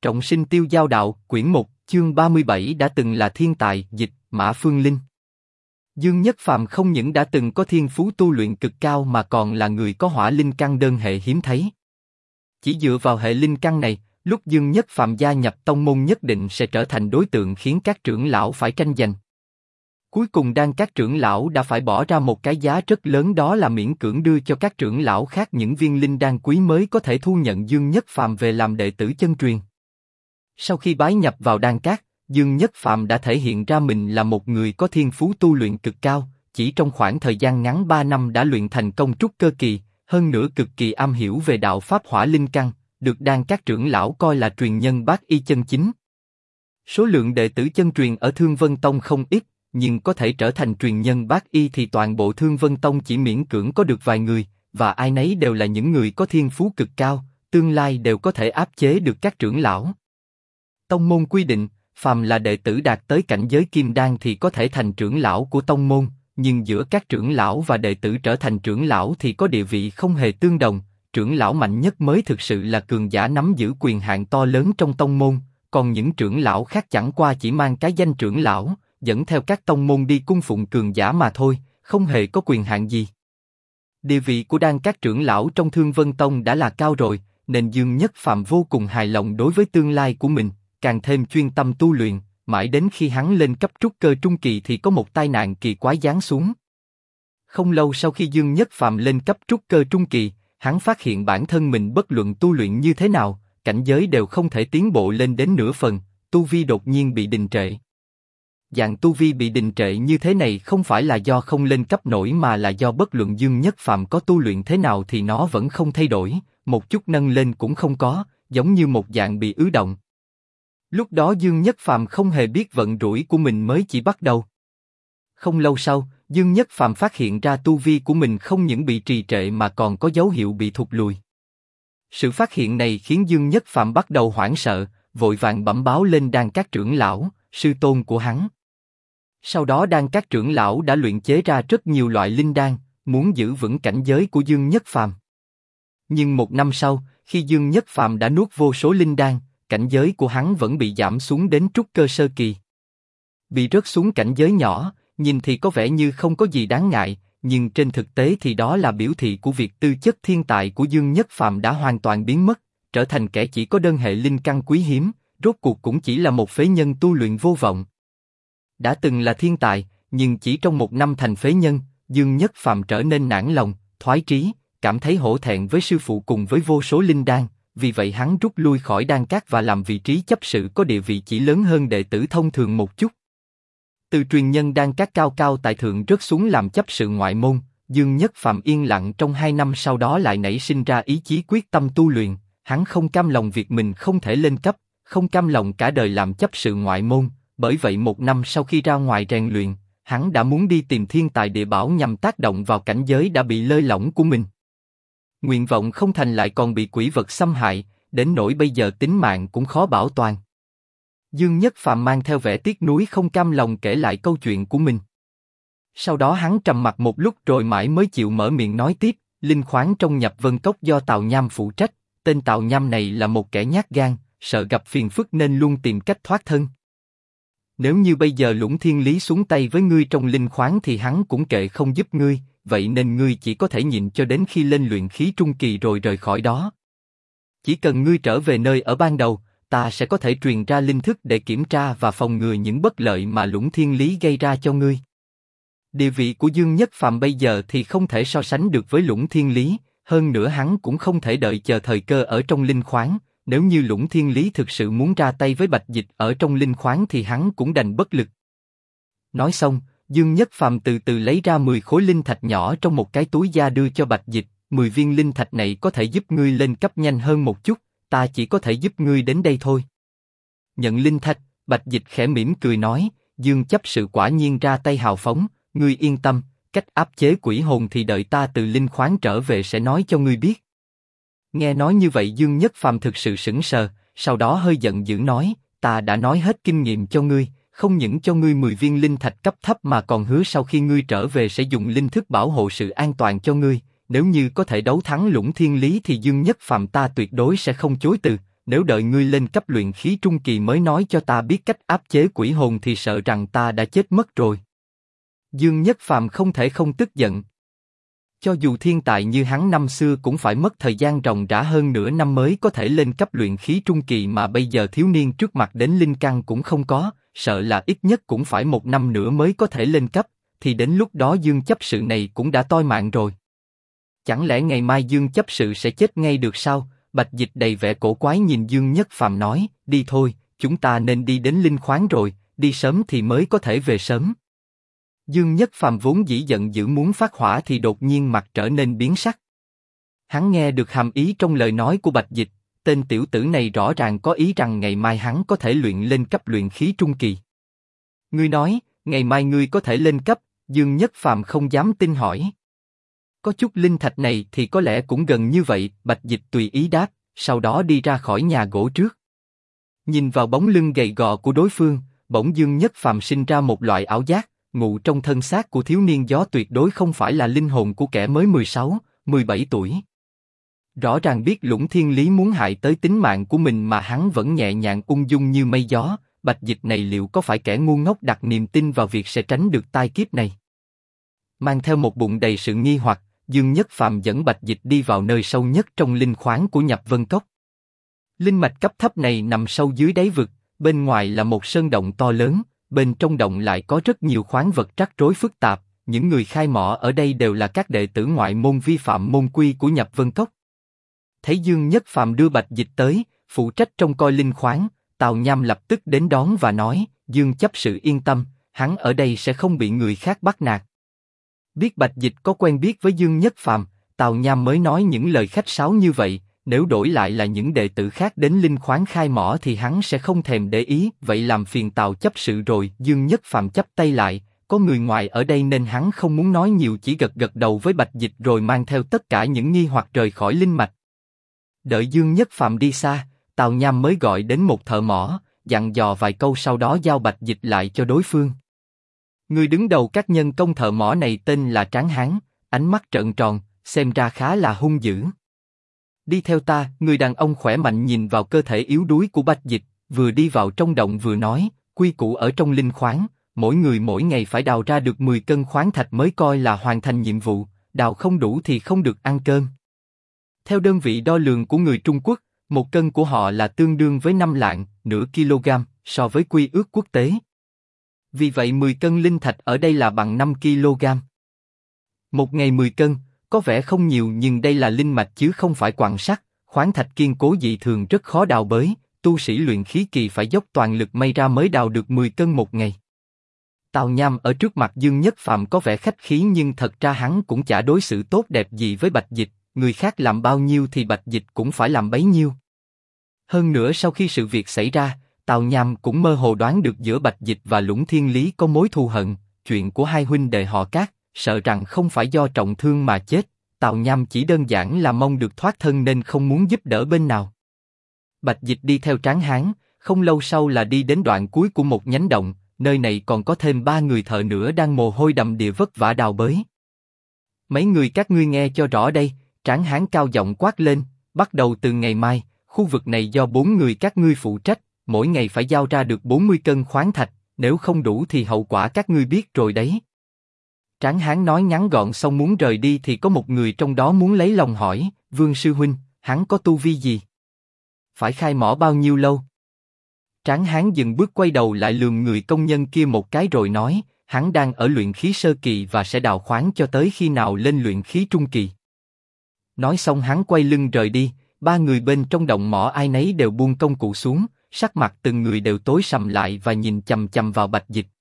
Trọng sinh tiêu giao đạo, quyển 1, chương 37 đã từng là thiên tài, dịch, Mã Phương Linh. Dương Nhất Phàm không những đã từng có thiên phú tu luyện cực cao mà còn là người có hỏa linh căn đơn hệ hiếm thấy. Chỉ dựa vào hệ linh căn này, lúc Dương Nhất Phàm gia nhập tông môn nhất định sẽ trở thành đối tượng khiến các trưởng lão phải tranh giành. Cuối cùng các trưởng lão đã phải bỏ ra một cái giá rất lớn, đó là miễn cưỡng đưa cho các trưởng lão khác những viên linh đan quý mới có thể thu nhận Dương Nhất Phàm về làm đệ tử chân truyền. Sau khi bái nhập vào đan các, Dương Nhất Phàm đã thể hiện ra mình là một người có thiên phú tu luyện cực cao, chỉ trong khoảng thời gian ngắn 3 năm đã luyện thành công trúc cơ kỳ, hơn nữa cực kỳ am hiểu về đạo pháp hỏa linh căn, được đan các trưởng lão coi là truyền nhân bát y chân chính. Số lượng đệ tử chân truyền ở Thương Vân Tông không ít, nhưng có thể trở thành truyền nhân bát y thì toàn bộ Thương Vân Tông chỉ miễn cưỡng có được vài người, và ai nấy đều là những người có thiên phú cực cao, tương lai đều có thể áp chế được các trưởng lão. Tông môn quy định, phàm là đệ tử đạt tới cảnh giới kim đan thì có thể thành trưởng lão của tông môn, nhưng giữa các trưởng lão và đệ tử trở thành trưởng lão thì có địa vị không hề tương đồng, trưởng lão mạnh nhất mới thực sự là cường giả nắm giữ quyền hạn to lớn trong tông môn, còn những trưởng lão khác chẳng qua chỉ mang cái danh trưởng lão, dẫn theo các tông môn đi cung phụng cường giả mà thôi, không hề có quyền hạn gì. Địa vị của đan các trưởng lão trong Thương Vân Tông đã là cao rồi, nên Dương Nhất Phàm vô cùng hài lòng đối với tương lai của mình, càng thêm chuyên tâm tu luyện, mãi đến khi hắn lên cấp trúc cơ trung kỳ thì có một tai nạn kỳ quái giáng xuống. Không lâu sau khi Dương Nhất Phàm lên cấp trúc cơ trung kỳ, hắn phát hiện bản thân mình bất luận tu luyện như thế nào, cảnh giới đều không thể tiến bộ lên đến nửa phần, tu vi đột nhiên bị đình trệ. Dạng tu vi bị đình trệ như thế này không phải là do không lên cấp nổi mà là do bất luận Dương Nhất Phàm có tu luyện thế nào thì nó vẫn không thay đổi, một chút nâng lên cũng không có, giống như một dạng bị ứ động. Lúc đó Dương Nhất Phàm không hề biết vận rủi của mình mới chỉ bắt đầu. Không lâu sau, Dương Nhất Phàm phát hiện ra tu vi của mình không những bị trì trệ mà còn có dấu hiệu bị thụt lùi. Sự phát hiện này khiến Dương Nhất Phàm bắt đầu hoảng sợ, vội vàng bẩm báo lên đan các trưởng lão, sư tôn của hắn. Sau đó đan các trưởng lão đã luyện chế ra rất nhiều loại linh đan, muốn giữ vững cảnh giới của Dương Nhất Phàm. Nhưng một năm sau, khi Dương Nhất Phàm đã nuốt vô số linh đan, cảnh giới của hắn vẫn bị giảm xuống đến trúc cơ sơ kỳ. Bị rớt xuống cảnh giới nhỏ, nhìn thì có vẻ như không có gì đáng ngại, nhưng trên thực tế thì đó là biểu thị của việc tư chất thiên tài của Dương Nhất Phàm đã hoàn toàn biến mất, trở thành kẻ chỉ có đơn hệ linh căn quý hiếm, rốt cuộc cũng chỉ là một phế nhân tu luyện vô vọng. Đã từng là thiên tài, nhưng chỉ trong một năm thành phế nhân, Dương Nhất Phàm trở nên nản lòng, thoái trí, cảm thấy hổ thẹn với sư phụ cùng với vô số linh đan. Vì vậy hắn rút lui khỏi đan các và làm vị trí chấp sự có địa vị chỉ lớn hơn đệ tử thông thường một chút. Từ truyền nhân đan các cao cao tại thượng rớt xuống làm chấp sự ngoại môn, Dương Nhất Phàm yên lặng trong 2 năm sau đó lại nảy sinh ra ý chí quyết tâm tu luyện, hắn không cam lòng việc mình không thể lên cấp, không cam lòng cả đời làm chấp sự ngoại môn, bởi vậy một năm sau khi ra ngoài rèn luyện, hắn đã muốn đi tìm thiên tài địa bảo nhằm tác động vào cảnh giới đã bị lơi lỏng của mình. Nguyện vọng không thành lại còn bị quỷ vật xâm hại, đến nỗi bây giờ tính mạng cũng khó bảo toàn. Dương Nhất Phàm mang theo vẻ tiếc nuối không cam lòng kể lại câu chuyện của mình. Sau đó hắn trầm mặc một lúc rồi mãi mới chịu mở miệng nói tiếp, linh khoáng trong Nhập Vân Cốc do Tào Nham phụ trách, tên Tào Nham này là một kẻ nhát gan, sợ gặp phiền phức nên luôn tìm cách thoát thân. Nếu như bây giờ Lũng Thiên Lý xuống tay với ngươi trong linh khoáng thì hắn cũng kệ không giúp ngươi, vậy nên ngươi chỉ có thể nhịn cho đến khi lên luyện khí trung kỳ rồi rời khỏi đó. Chỉ cần ngươi trở về nơi ở ban đầu, ta sẽ có thể truyền ra linh thức để kiểm tra và phòng ngừa những bất lợi mà Lũng Thiên Lý gây ra cho ngươi. Địa vị của Dương Nhất Phàm bây giờ thì không thể so sánh được với Lũng Thiên Lý, hơn nữa hắn cũng không thể đợi chờ thời cơ ở trong linh khoáng. Nếu như Lũng Thiên Lý thực sự muốn ra tay với Bạch Dịch ở trong linh khoáng thì hắn cũng đành bất lực. Nói xong, Dương Nhất Phàm từ từ lấy ra 10 khối linh thạch nhỏ trong một cái túi da đưa cho Bạch Dịch. 10 viên linh thạch này có thể giúp ngươi lên cấp nhanh hơn một chút, ta chỉ có thể giúp ngươi đến đây thôi. Nhận linh thạch, Bạch Dịch khẽ mỉm cười nói, Dương chấp sự quả nhiên ra tay hào phóng, ngươi yên tâm, cách áp chế quỷ hồn thì đợi ta từ linh khoáng trở về sẽ nói cho ngươi biết. Nghe nói như vậy Dương Nhất Phàm thực sự sững sờ, sau đó hơi giận dữ nói, ta đã nói hết kinh nghiệm cho ngươi, không những cho ngươi 10 viên linh thạch cấp thấp mà còn hứa sau khi ngươi trở về sẽ dùng linh thức bảo hộ sự an toàn cho ngươi. Nếu như có thể đấu thắng Lũng Thiên Lý thì Dương Nhất Phàm ta tuyệt đối sẽ không chối từ, nếu đợi ngươi lên cấp luyện khí trung kỳ mới nói cho ta biết cách áp chế quỷ hồn thì sợ rằng ta đã chết mất rồi. Dương Nhất Phàm không thể không tức giận. Cho dù thiên tài như hắn năm xưa cũng phải mất thời gian ròng rã hơn nửa năm mới có thể lên cấp luyện khí trung kỳ mà bây giờ thiếu niên trước mặt đến linh căn cũng không có, sợ là ít nhất cũng phải 1 năm nữa mới có thể lên cấp, thì đến lúc đó Dương chấp sự này cũng đã toi mạng rồi. Chẳng lẽ ngày mai Dương chấp sự sẽ chết ngay được sao? Bạch Dịch đầy vẻ cổ quái nhìn Dương Nhất Phàm nói, đi thôi, chúng ta nên đi đến linh khoáng rồi, đi sớm thì mới có thể về sớm. Dương Nhất Phàm vốn dĩ giận dữ muốn phát hỏa thì đột nhiên mặt trở nên biến sắc. Hắn nghe được hàm ý trong lời nói của Bạch Dịch, tên tiểu tử này rõ ràng có ý rằng ngày mai hắn có thể luyện lên cấp luyện khí trung kỳ. Ngươi nói, ngày mai ngươi có thể lên cấp? Dương Nhất Phàm không dám tin hỏi. Có chút linh thạch này thì có lẽ cũng gần như vậy, Bạch Dịch tùy ý đáp, sau đó đi ra khỏi nhà gỗ trước. Nhìn vào bóng lưng gầy gò của đối phương, bỗng Dương Nhất Phàm sinh ra một loại ảo giác, ngụ trong thân xác của thiếu niên gió tuyệt đối không phải là linh hồn của kẻ mới 16, 17 tuổi. Rõ ràng biết Lũng Thiên Lý muốn hại tới tính mạng của mình mà hắn vẫn nhẹ nhàng ung dung như mây gió, Bạch Dịch này liệu có phải kẻ ngu ngốc đặt niềm tin vào việc sẽ tránh được tai kiếp này? Mang theo một bụng đầy sự nghi hoặc, Dương Nhất Phàm dẫn Bạch Dịch đi vào nơi sâu nhất trong linh khoáng của Nhập Vân Cốc. Linh mạch cấp thấp này nằm sâu dưới đáy vực, bên ngoài là một sơn động to lớn, bên trong động lại có rất nhiều khoáng vật rắc rối phức tạp, những người khai mỏ ở đây đều là các đệ tử ngoại môn vi phạm môn quy của Nhập Vân Cốc. Thấy Dương Nhất Phàm đưa Bạch Dịch tới, phụ trách trông coi linh khoáng, Tào Nham lập tức đến đón và nói, Dương chấp sự yên tâm, hắn ở đây sẽ không bị người khác bắt nạt. Biết Bạch Dịch có quen biết với Dương Nhất Phàm, Tào Nham mới nói những lời khách sáo như vậy, nếu đổi lại là những đệ tử khác đến linh khoáng khai mỏ thì hắn sẽ không thèm để ý, vậy làm phiền Tào chấp sự rồi. Dương Nhất Phàm chắp tay lại, có người ngoài ở đây nên hắn không muốn nói nhiều, chỉ gật gật đầu với Bạch Dịch rồi mang theo tất cả những nghi hoặc rời khỏi linh mạch. Đợi Dương Nhất Phàm đi xa, Tào Nham mới gọi đến một thợ mỏ, dặn dò vài câu sau đó giao Bạch Dịch lại cho đối phương. Người đứng đầu các nhân công thợ mỏ này tên là Tráng Hán, ánh mắt trợn tròn, xem ra khá là hung dữ. Đi theo ta, người đàn ông khỏe mạnh nhìn vào cơ thể yếu đuối của Bạch Dịch, vừa đi vào trong động vừa nói, quy củ ở trong linh khoáng, mỗi người mỗi ngày phải đào ra được 10 cân khoáng thạch mới coi là hoàn thành nhiệm vụ, đào không đủ thì không được ăn cơm. Theo đơn vị đo lường của người Trung Quốc, 1 cân của họ là tương đương với 5 lạng, nửa kg, so với quy ước quốc tế. Vì vậy 10 cân linh thạch ở đây là bằng 5 kg. Một ngày 10 cân, có vẻ không nhiều nhưng đây là linh mạch chứ không phải quặng sắt, khoáng thạch kiên cố dị thường rất khó đào bới, tu sĩ luyện khí kỳ phải dốc toàn lực may ra mới đào được 10 cân một ngày. Tào Nham ở trước mặt Dương Nhất Phàm có vẻ khách khí nhưng thật ra hắn cũng chả đối xử tốt đẹp gì với Bạch Dịch, người khác làm bao nhiêu thì Bạch Dịch cũng phải làm bấy nhiêu. Hơn nữa sau khi sự việc xảy ra, Tào Nham cũng mơ hồ đoán được giữa Bạch Dịch và Lũng Thiên Lý có mối thù hận, chuyện của hai huynh đệ họ Cát, sợ rằng không phải do trọng thương mà chết, Tào Nham chỉ đơn giản là mong được thoát thân nên không muốn giúp đỡ bên nào. Bạch Dịch đi theo Tráng Hán, không lâu sau là đi đến đoạn cuối của một nhánh động, nơi này còn có thêm 3 người thợ nữa đang mồ hôi đầm đìa vất vả đào bới. Mấy người các ngươi nghe cho rõ đây, Tráng Hán cao giọng quát lên, bắt đầu từ ngày mai, khu vực này do 4 người các ngươi phụ trách, mỗi ngày phải giao ra được 40 cân khoáng thạch, nếu không đủ thì hậu quả các ngươi biết rồi đấy. Tráng Hán nói ngắn gọn xong muốn rời đi thì có một người trong đó muốn lấy lòng hỏi, Vương sư huynh, hắn có tu vi gì? Phải khai mỏ bao nhiêu lâu? Tráng Hán dừng bước quay đầu lại lườm người công nhân kia một cái rồi nói, hắn đang ở luyện khí sơ kỳ và sẽ đào khoáng cho tới khi nào lên luyện khí trung kỳ. Nói xong hắn quay lưng rời đi, 3 người bên trong động mỏ ai nấy đều buông công cụ xuống, sắc mặt từng người đều tối sầm lại và nhìn chằm chằm vào Bạch Dịch.